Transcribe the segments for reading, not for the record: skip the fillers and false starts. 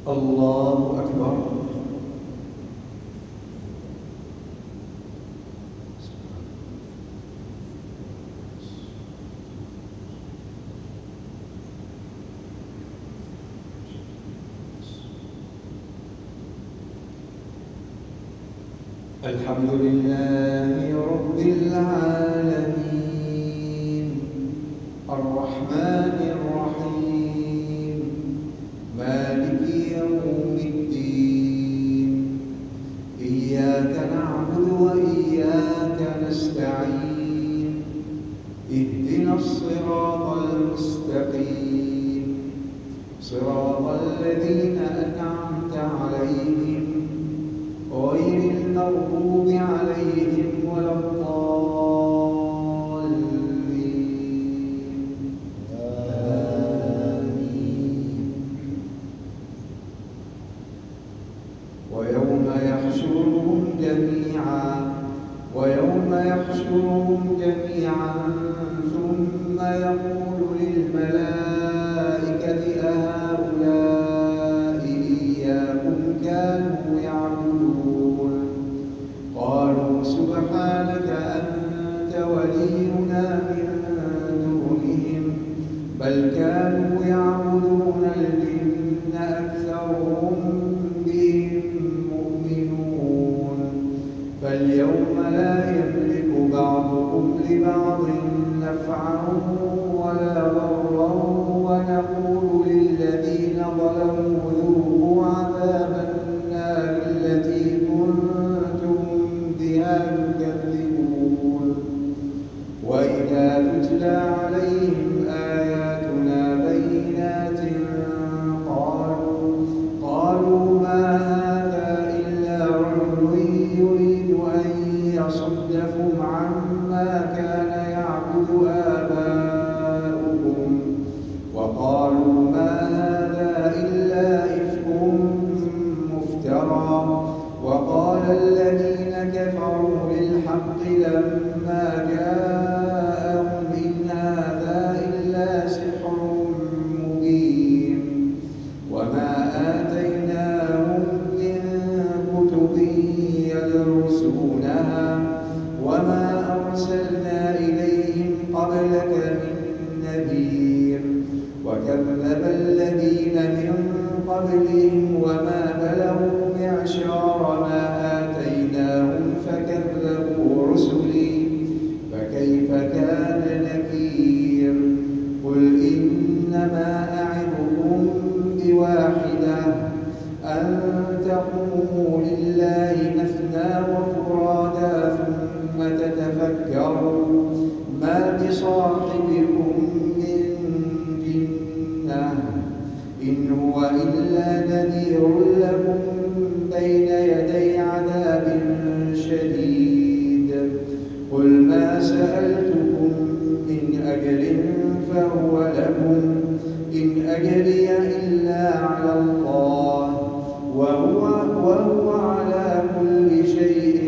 الله أكبر. الحمد لله رب العالمين الرحمن الرحيم مالك يوم الدين إياك نعبد وإياك نستعين اهدنا الصراط المستقيم صراط الذين أنعمت عليهم غير المغضوب عليهم ولا الضالين آمين. ويوم يحشرهم جميعا ثم يقول للملائكة أهؤلاء إياكم كانوا يعبدون قالوا سبحانك أنت ولينا من دونهم بل كانوا يعبدون الجن أكثرهم بهم مؤمنون فاليوم لا يملك بعضكم لبعض نفعا ولا ضرا ونقول للذين ظلموا ذوقوا عذاب النار التي كنتم بها تكذبون وإذا تتلى عليهم آياتنا بينات قالوا ما هذا إلا رجل يريد أن يصدكم عما كان يعبد آباؤكم وقالوا ما هذا إلا إفك مفترى وقال الذين كفروا للحق لما جاءهم إن هذا إلا سحر مبين وما آتيناهم من كتب يدرسونها وما أرسلنا إليهم قبلك من نذير وكذب الذين من قبلهم وما بلغوا معشار ما آتيناهم فكذبوا رسلي فكيف كان نكير قل إنما أعظكم بواحدة أن تقوموا لله مثنى وفرادا ثم تتفكروا ما بصاحبكم من جنة إن هو إلا نذير لكم بين يدي عذاب شديد قل ما سألتكم من أجر فهو لكم إن أجري إلا على الله وهو على كل شيء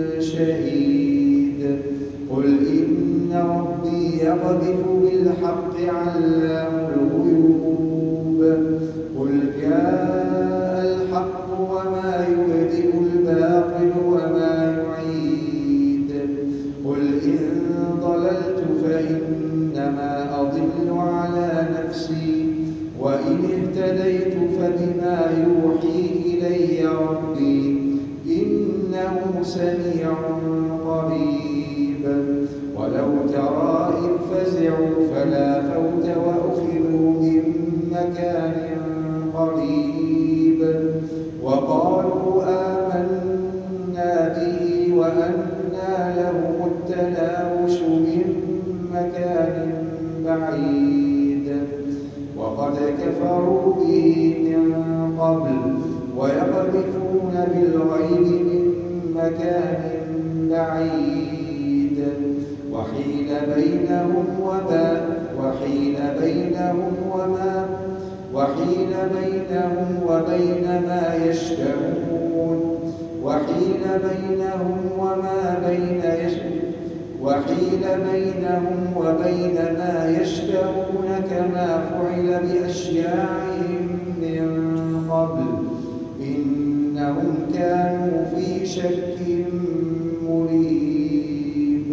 شهيد قل إن ربي يقذف بالحق علام الغيوب قل جاء الحق وما يبدئ الباطل وما يعيد قل إن ضللت فإنما أضل على نفسي وإن اهتديت فبما يوحي إلي ربي إنه سميع قريب ولو ترى إذ فزعوا فلا فوت وأخذوا من مكان قريب وقالوا آمنا به وأنى لهم التناوش من مكان بعيد وقد كفروا به من قبل ويقذفون بالغيب من مكان بعيد وحيل بينهم وبين ما يشتهون وحيل بينهم وبين ما يشتهون كما فعل بأشياعهم من قبل إنهم كانوا في شك مريب.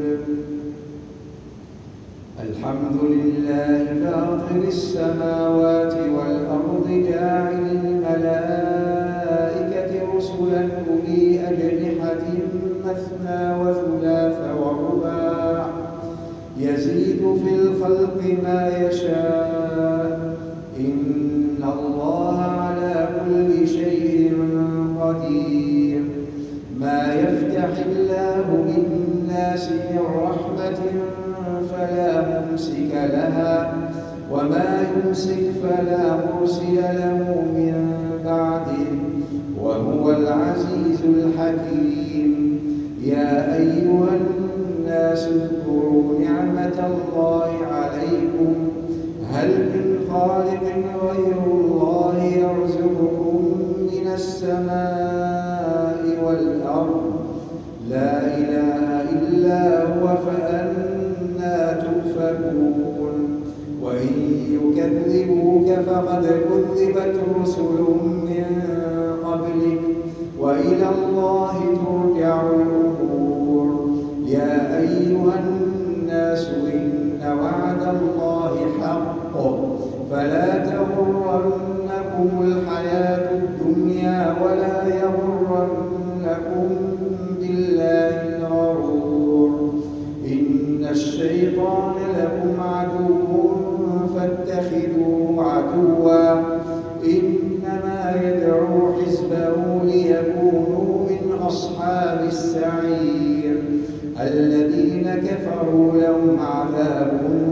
الحمد لله فاطر السماوات والأرض جاعل الملائكة رسلا أولي أجنحة مثنى وثلاث ورباع يزيد في الخلق ما يشاء إن الله على كل شيء قدير. ما يفتح الله للناس من رحمة فلا ممسك لها وما يمسك فلا مرسل له من بعده وهو العزيز الحكيم. يا أيها الناس اذكروا نعمة الله عليكم هل من خالق غير الله يرزقكم من السماء والأرض لا إله إلا هو فأنى تؤفكون. وإن يكذبوك فقد كذبت رسل من قبلك وإلى الله ترجع الأمور. يا أيها الناس إن وعد الله حق فلا تغرنكم الحياة الدنيا ولا يغرنكم بالله الغرور. إن الشيطان لكم عدو فاتخذوه عدوا إنما يدعو حزبه ليكونوا من أصحاب السعير. الذين كفروا لهم عذاب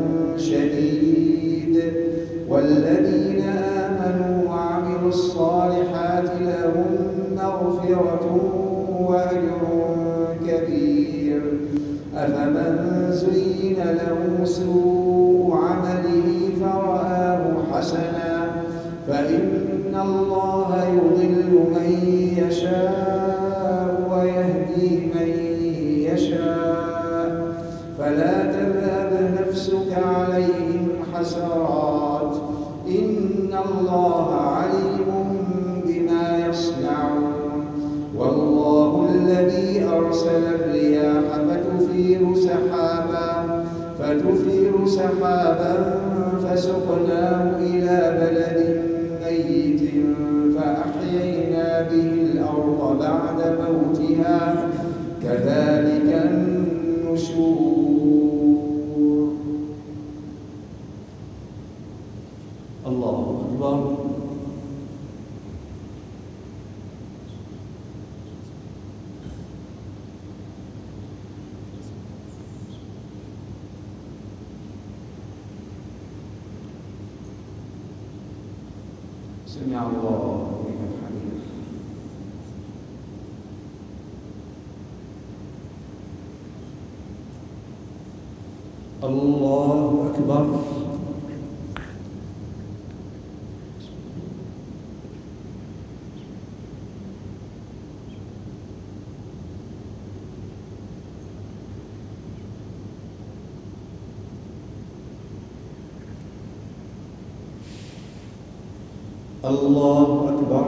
شديد والذين آمنوا وعملوا الصالحات لهم مغفرة وأجر كبير. أفمن زين له سوء عمله فرآه حسنا فإن الله يضل من يشاء ويهدي من يشاء فلا تذهب نفسك عليهم حسرات إن الله عليم بما يصنعون. والله الذي أرسل الرياح فتثير سحابا فسقناه إلى بلد ميت فأحيينا به الأرض بعد موتها كذلك النشور. الله أكبر. سمع الله لمن حمده. الله أكبر. الله أكبر.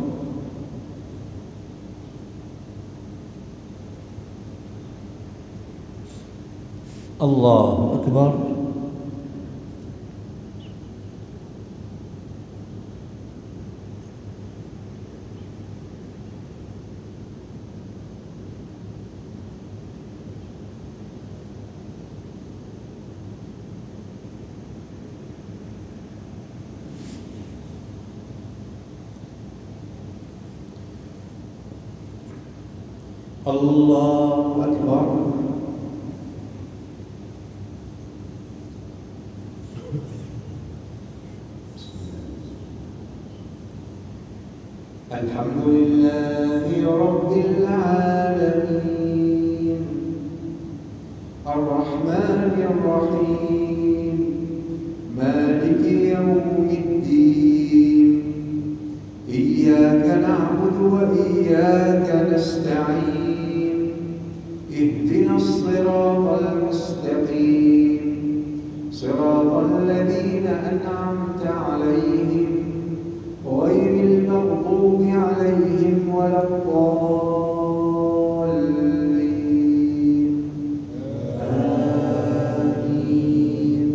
الله أكبر. الله أكبر. الحمد لله رب العالمين الرحمن الرحيم مالك يوم الدين إياك نعبد وإياك نستعين اهدنا الصراط المستقيم صراط الذين أنعمت عليهم غير المغضوب المغضوب عليهم ولا الضالين. آمين.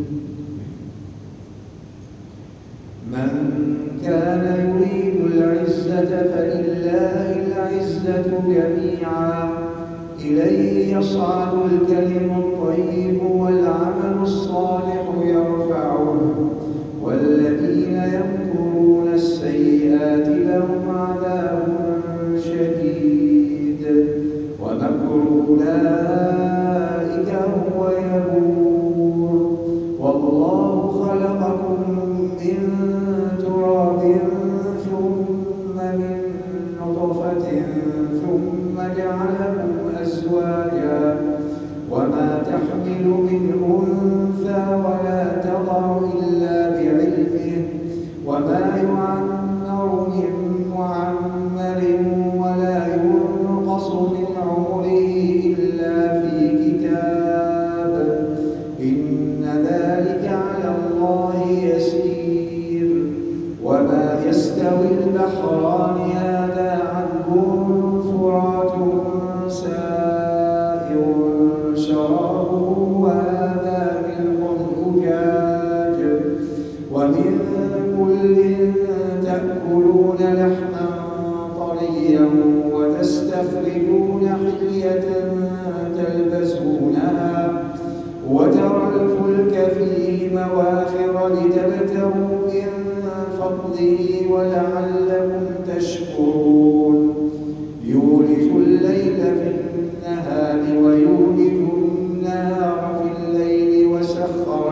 من كان يريد العزة فلله العزة جميعا، إليه يصعد الكلم الطيب والعمل الصالح يرفعه، والذين يمكرون السيئات لهم عذاب شديد، ومكر أولئك هو يبور. والله خلقكم من تراب ثم من نطفة ثم جعلكم أزواجا، وما تحمل من أنثى ولا تضع إلا بعلمه، وما يعمر من معمر ولا ينقص من عمره إلا في كتاب، إن ذلك على الله يسير. وما يستوي البحران هذا عذب فرات سائر شرابه وهذا ملح أجاج، ومن كل تأكلون لحما طريا وتستخرجون حلية تلبسونها، وترى الفلك فيه مواخر لتبتغوا من فضله ولعلكم تشكرون. يولج الليل في النهار ويولج النهار في الليل، وسخر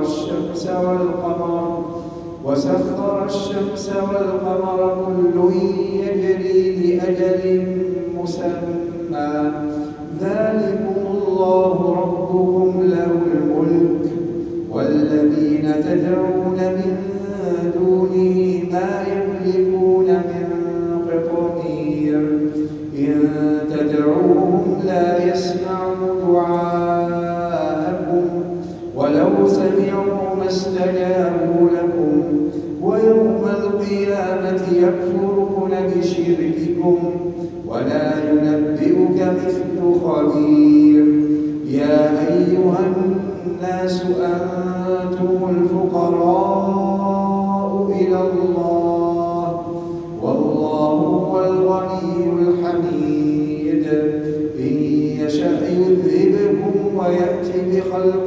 الشمس والقمر كل يجري لأجل مسمى، ذلكم الله ربكم له الملك، والذين تدعون من دونه ما يملكون من قطمير، إن تدعوهم لا يسمعوا دعاءكم ولو سمعوا ما استجابوا لكم، ويوم القيامة يكفرون بشرككم، ولا ينبئك مثل خبير. يا أيها الناس أنتم الفقراء إلى الله، والله هو الغني الحميد. إن يشأ يذهبكم ويأتي بخلق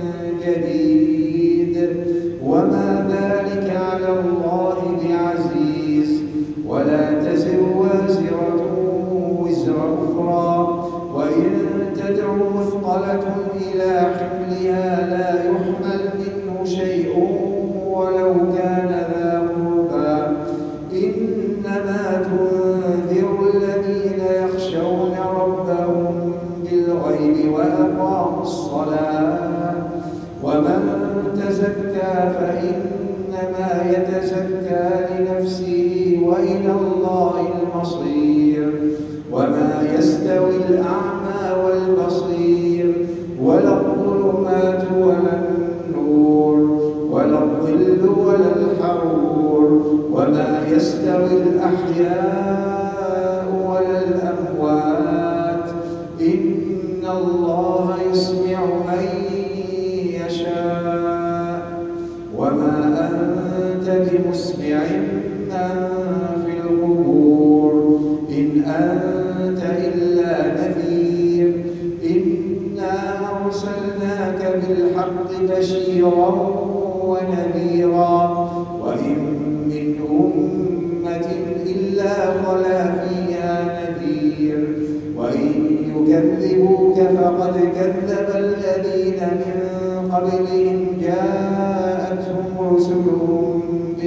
جديد، وما ذلك على الله بعزيز. ولا تزر وازرة وزر أخرى، وإن تدع مثقلة إلى حملها لا يحمل منه شيء ولو كان ذا قربى، إنما تنذر الذين يخشون ربهم بالغيب وأقاموا الصلاة، ومن تزكى فإنما يتزكى لنفسه وإلى الله المصير. وما يستوي الأعمى والبصير ولا الظلمات ولا النور ولا الظل ولا الحرور، وما يستوي الأحياء ولا الأموات، إن الله يسمع من يشاء، وما أنت بمسمع من في القبور، إن أنت إلا نذير. إنا أرسلناك بالحق بشيرا ونذيرا، وإن من أمة إلا خلا فيها نذير، وإن يكذبوك فقد كذب الذين من قبلهم جاءتهم رسلهم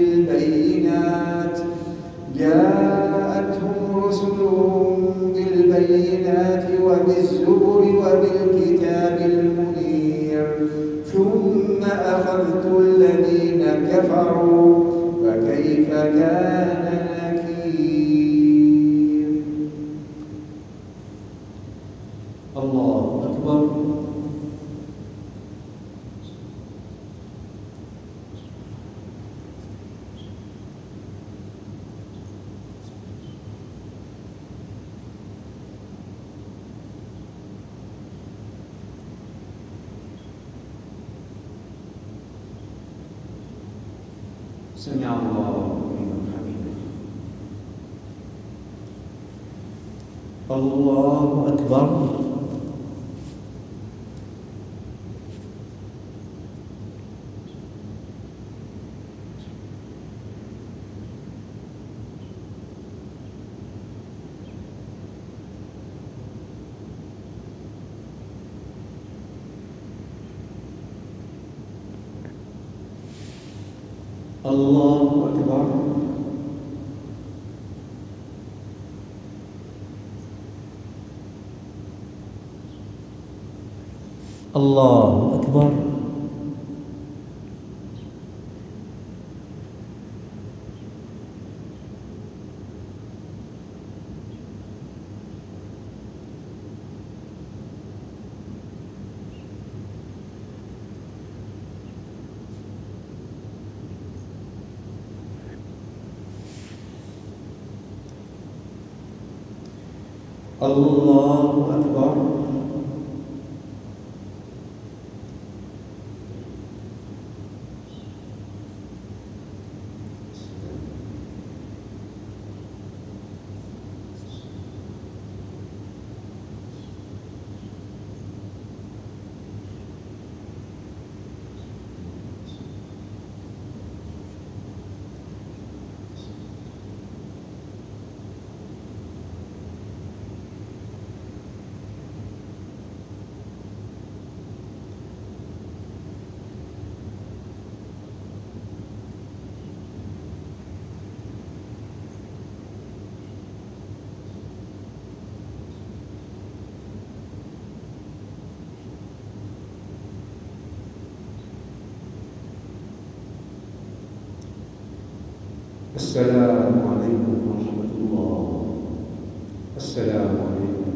بالبينات وبالزبر وبالكتاب المنير، ثم أخذت الذين كفروا فكيف كان نكير. الله أكبر. سمع الله لمن حمده. الله أكبر. الله أكبر. الله أكبر. الله أكبر. السلام عليكم ورحمة الله. السلام عليكم